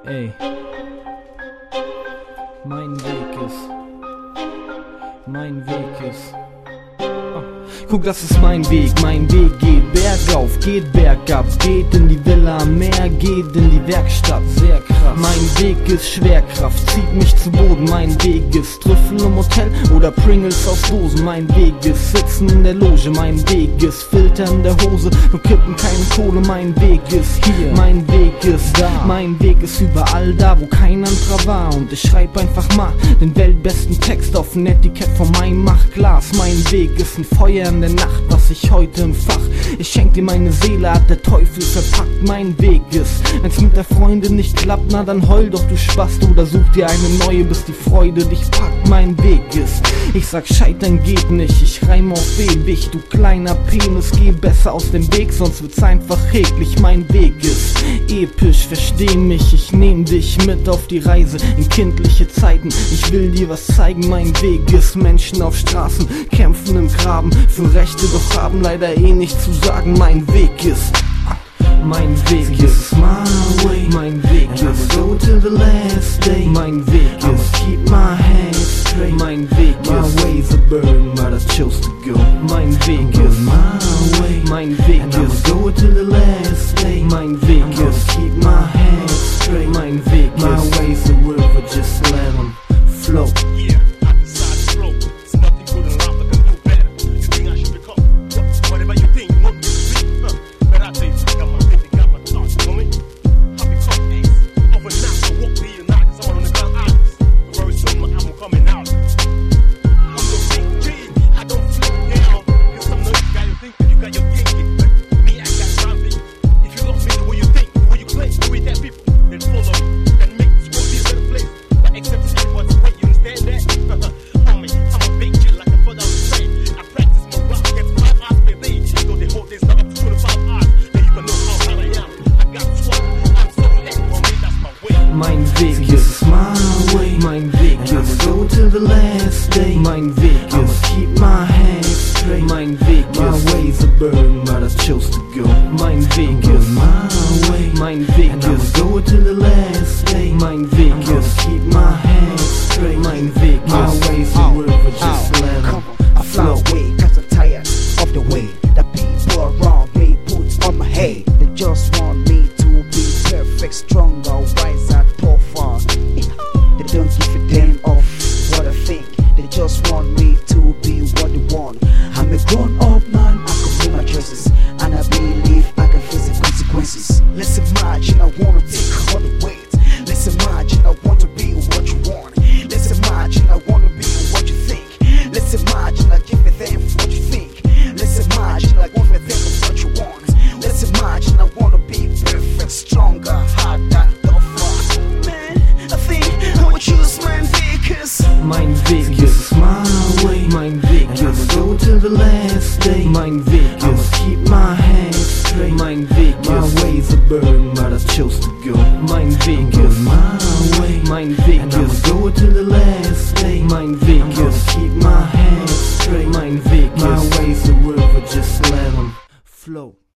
Ey, mein Weg ist. Guck, das ist mein Weg geht bergauf, geht bergab, geht in die Villa am Meer, geht in die Werkstatt, sehr krass. Mein Weg ist Schwerkraft, zieht mich zu Boden, mein Weg ist Trüffel im Hotel oder Pringles aus Dosen, mein Weg ist Sitzen in der Loge, mein Weg ist Filter in der Hose, nur kippen keine Kohle, mein Weg ist hier, mein Weg ist da, mein Weg ist überall da, wo kein anderer war und ich schreib einfach mal den weltbesten Text auf ein Etikett von meinem Machtglas, mein Weg ist ein Feuer in der Nacht, was ich heute im Fach. Ich schenk dir meine Seele, hat der Teufel verpackt. Mein Weg ist, wenn's mit der Freundin nicht klappt, na dann heul doch du Spast oder such dir eine neue, bis die Freude dich packt. Mein Weg ist, ich sag scheitern geht nicht, ich reime auf ewig, du kleiner Penis, geh besser aus dem Weg, sonst wird's einfach eklig. Mein Weg ist episch, versteh mich, ich nehm dich mit auf die Reise in kindliche Zeiten. Ich will dir was zeigen, mein Weg ist Menschen auf Straßen, kämpfen im Graben für Rechte, doch haben leider nichts zu sagen. Mein Weg ist mein way, mein Weg ist go till the last day, mein Weg ist keep my hands straight, mein Weg ist my way's a burden but I chose to go, mein Weg ist my way, mein Weg ist go till the last day, mein Weg ist keep my hands straight, mein Weg ist my way's a river, just let 'em flow. Mein Weg ist my way, mein Weg ist go till the last day, mein Weg ist keep my hands straight, mein Weg ist my way's a burden but I chose to go, mein Weg ist my way, mein Weg ist go till the last day, mein Weg ist keep my hands straight, mein Weg ist my way's a river, just let 'em flow. Cause I'm tired of the way that people around me put on my head. They just want me to be perfect, stronger, wiser, tougher. They don't give a damn of what I think. They just want me to be what they want. I'm a grown up man, I can make my choices, and I believe I can face the consequences. Let's imagine I wanna take all the weight. Let's imagine I want to be what you want. Let's imagine I wanna be what you think. Let's imagine I give a damn for what you think. Let's imagine I give a damn for what you want. Let's imagine I wanna be perfect, stronger, harder, tougher. Man, I think I would choose my Vegas. Mein Weg ist my way, mein Weg ist go till the last day, mein Weg ist keep my hands straight, mein Weg ist my way's a burden but I chose to go, mein Weg ist my way, mein Weg ist go till the last day, mein Weg ist keep my hands straight, mein Weg ist my way's a river, just let 'em flow.